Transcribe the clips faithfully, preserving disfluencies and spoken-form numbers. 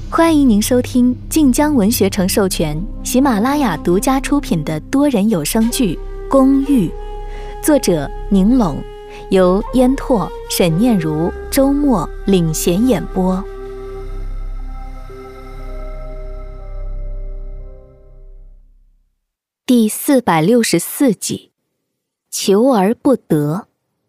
欢迎您收听晋江文学城授权、喜马拉雅独家出品的多人有声剧《公寓》，作者宁拢，由烟拓、沈念如、周末领衔演播。第四百六十四集，求而不得。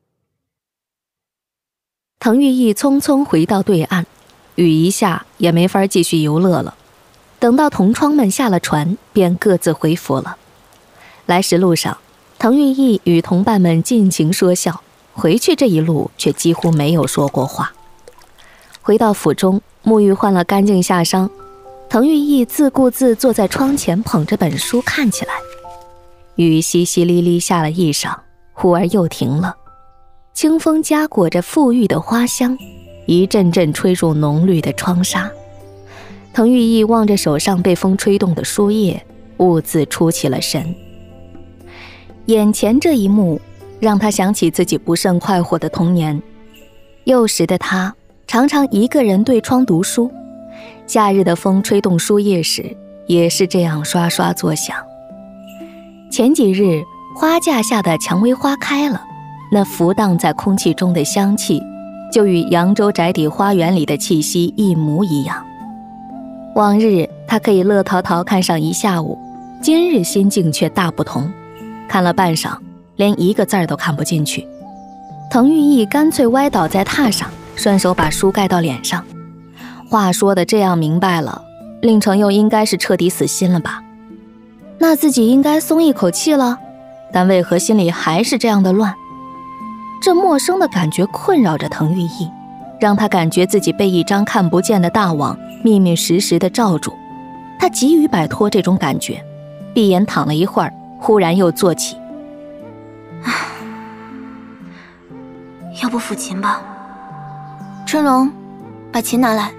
滕玉义匆匆回到对岸，雨一下也没法继续游乐了。等到同窗们下了船，便各自回府了。来时路上，滕玉义与同伴们尽情说笑，回去这一路却几乎没有说过话。回到府中，沐浴换了干净下裳，滕玉义自顾自坐在窗前，捧着本书看起来。雨淅淅沥沥下了一晌，忽而又停了。清风夹裹着馥郁的花香，一阵阵吹入浓绿的窗纱。滕玉义望着手上被风吹动的书页，兀自出起了神。眼前这一幕让他想起自己不甚快活的童年。幼时的他常常一个人对窗读书，夏日的风吹动书页时也是这样刷刷作响。前几日花架下的蔷薇花开了，那浮荡在空气中的香气就与扬州宅邸花园里的气息一模一样。往日他可以乐淘淘看上一下午，今日心境却大不同，看了半晌，连一个字儿都看不进去。滕玉义干脆歪倒在榻上，顺手把书盖到脸上。话说的这样明白了，令程又应该是彻底死心了吧？那自己应该松一口气了，但为何心里还是这样的乱？这陌生的感觉困扰着滕玉义，让他感觉自己被一张看不见的大网密密实实地罩住。他急于摆脱这种感觉，闭眼躺了一会儿，忽然又坐起。 要不抚琴吧？春荣，把琴拿来。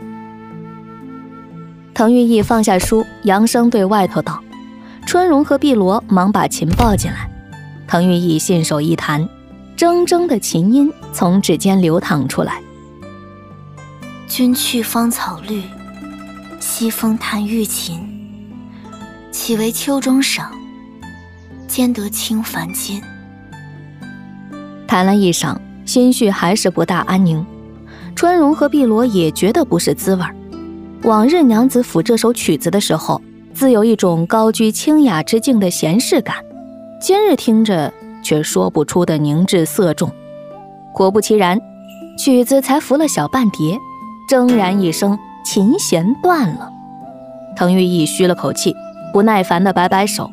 滕玉义放下书，扬声对外头道。春荣和碧罗忙把琴抱进来，滕玉义信手一弹，铮铮的琴音从指间流淌出来。 君去芳草绿，西风弹玉琴，岂为秋中赏，兼得清凡间。 弹了一晌，心绪还是不大安宁。春荣和碧罗也觉得不是滋味。往日娘子抚这首曲子的时候，自有一种高居清雅之境的闲适感，今日听着却说不出的凝滞涩重。果不其然，曲子才拂了小半碟，铮然一声，琴弦断了。滕玉义吁了口气，不耐烦地摆摆手。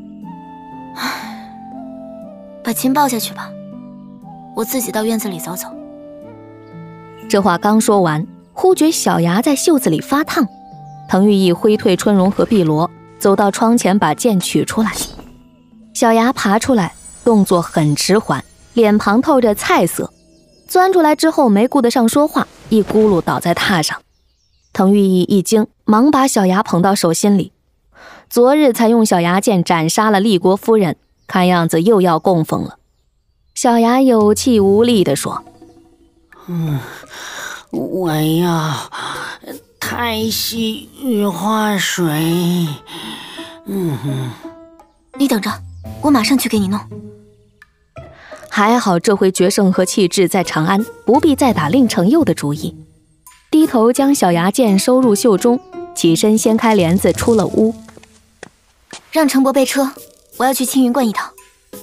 把琴抱下去吧，我自己到院子里走走。 这话刚说完，忽觉小牙在袖子里发烫。滕玉义挥退春荣和碧罗，走到窗前把剑取出来。小牙爬出来，动作很迟缓，脸庞透着菜色。钻出来之后没顾得上说话，一咕噜倒在榻上。滕玉义一惊，忙把小牙捧到手心里。昨日才用小牙剑斩杀了立国夫人，看样子又要供奉了。小牙有气无力地说： 嗯，我要太息雨花水。嗯哼， 你等着，我马上去给你弄。 还好这回决胜和气质在长安，不必再打令程佑的主意。低头将小牙剑收入袖中，起身掀开帘子出了屋。 让程伯备车，我要去青云观一趟。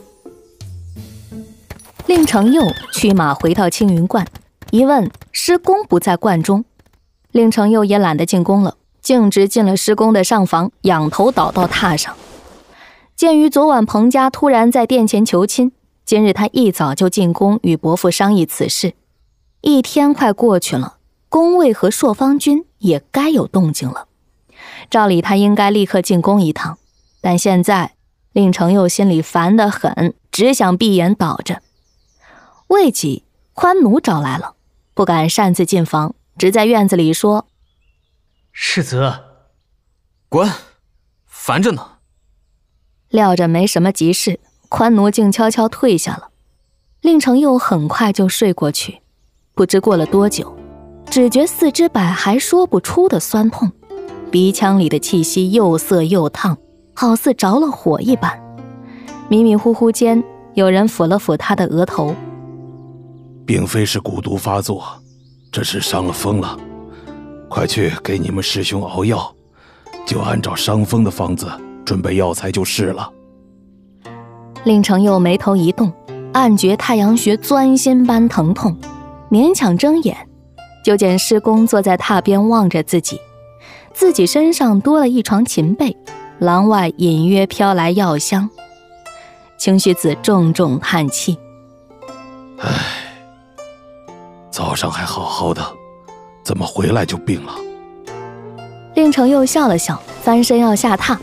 令程佑驱马回到青云观，一问师公不在观中。令程佑也懒得进宫了，径直进了师公的上房，仰头倒到榻上。鉴于昨晚彭家突然在殿前求亲，今日他一早就进宫与伯父商议此事。一天快过去了，宫卫和朔方君也该有动静了。照理他应该立刻进宫一趟，但现在令程佑心里烦得很，只想闭眼倒着。未几，宽奴找来了，不敢擅自进房，只在院子里说： 世子，滚，烦着呢。 料着没什么急事，宽奴竟悄悄退下了。令程佑很快就睡过去，不知过了多久， 只觉四肢百骸说不出的酸痛，鼻腔里的气息又涩又烫，好似着了火一般。迷迷糊糊间，有人抚了抚他的额头。 并非是蛊毒发作，这是伤了风了。快去给你们师兄熬药，就按照伤风的方子准备药材就是了。 令程佑眉头一动，暗觉太阳穴钻心般疼痛，勉强睁眼，就见师公坐在榻边望着自己，自己身上多了一床琴被，廊外隐约飘来药香。清虚子重重叹气： 唉，早上还好好的，怎么回来就病了？ 令程佑笑了笑，翻身要下榻。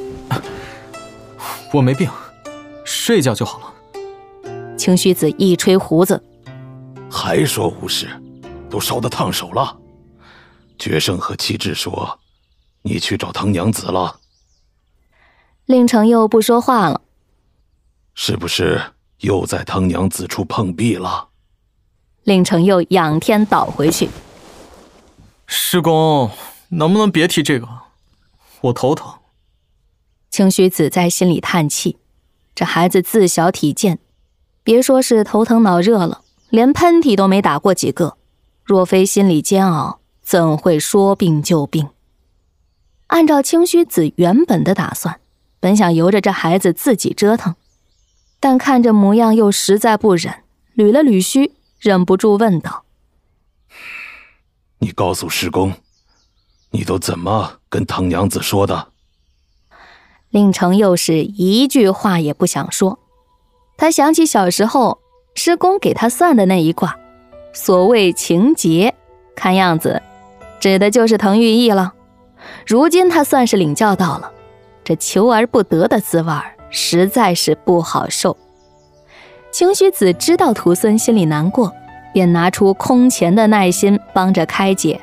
我没病，睡觉就好了。 清虚子一吹胡子： 还说无事，都烧得烫手了。决胜和齐志说你去找唐娘子了。 令程佑不说话了。 是不是又在唐娘子处碰壁了？ 令程佑仰天倒回去。 师公，能不能别提这个？我头疼。 清虚子在心里叹气，这孩子自小体健，别说是头疼脑热了，连喷嚏都没打过几个，若非心里煎熬，怎会说病就病？按照清虚子原本的打算，本想由着这孩子自己折腾，但看着模样又实在不忍，捋了捋须，忍不住问道： 你告诉师公，你都怎么跟唐娘子说的？ 令程佑是一句话也不想说。他想起小时候师公给他算的那一卦，所谓情劫，看样子指的就是滕玉意了。如今他算是领教到了，这求而不得的滋味实在是不好受。清虚子知道徒孙心里难过，便拿出空前的耐心帮着开解。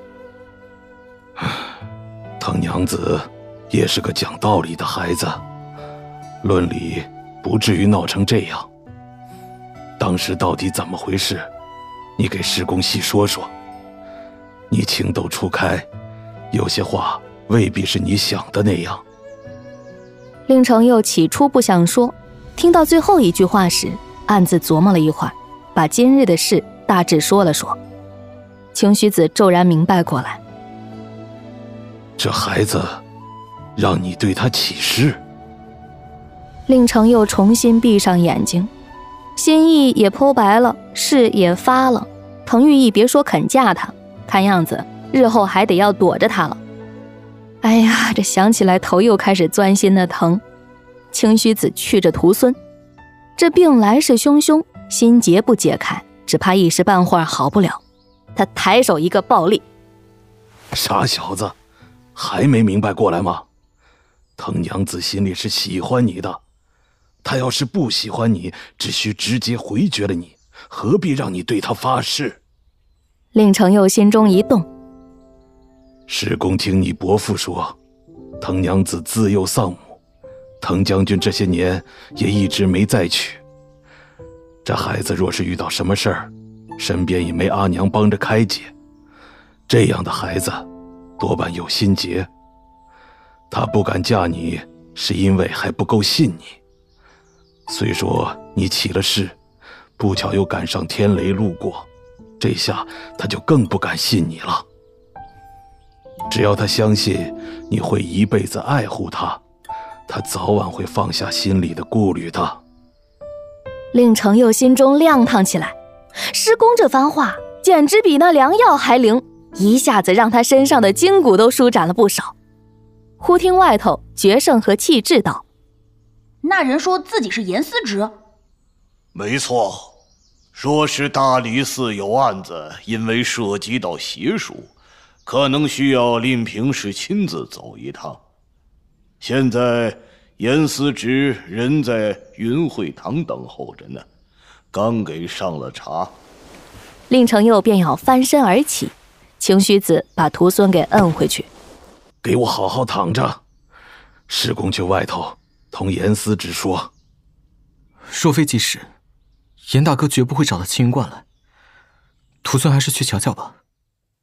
唐娘子也是个讲道理的孩子，论理不至于闹成这样。当时到底怎么回事？你给师公细说说。你情窦初开，有些话未必是你想的那样。 令程佑起初不想说，听到最后一句话时，暗自琢磨了一会儿，把今日的事大致说了说。清虚子骤然明白过来， 这孩子让你对他起誓。 令程佑重新闭上眼睛，心意也剖白了，誓也发了。滕玉意别说肯嫁他，看样子日后还得要躲着他了。哎呀，这想起来头又开始钻心的疼。清虚子去着徒孙，这病来势汹汹，心结不解开，只怕一时半会儿好不了。他抬手一个暴力： 傻小子，还没明白过来吗？滕娘子心里是喜欢你的，她要是不喜欢你，只需直接回绝了你，何必让你对她发誓？ 令程佑心中一动。 师公听你伯父说，滕娘子自幼丧母，滕将军这些年也一直没再娶。这孩子若是遇到什么事儿，身边也没阿娘帮着开解，这样的孩子多半有心结。她不敢嫁你，是因为还不够信你。虽说你起了誓，不巧又赶上天雷路过，这下她就更不敢信你了。只要她相信你会一辈子爱护她，她早晚会放下心里的顾虑的。 令程佑心中亮堂起来，师公这番话简直比那良药还灵，一下子让他身上的筋骨都舒展了不少。忽听外头决胜和气质道： 那人说自己是严司职。 没错，说是大理寺有案子，因为涉及到邪术，可能需要令平氏亲自走一趟。现在严司职人在云会堂等候着呢，刚给上了茶。 令程佑便要翻身而起，清虚子把徒孙给摁回去。 给我好好躺着，师公去外头同严司职说。 若非及时，严大哥绝不会找到青云观来。徒孙还是去瞧瞧吧。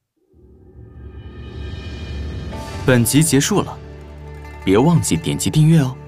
本集结束了，别忘记点击订阅哦。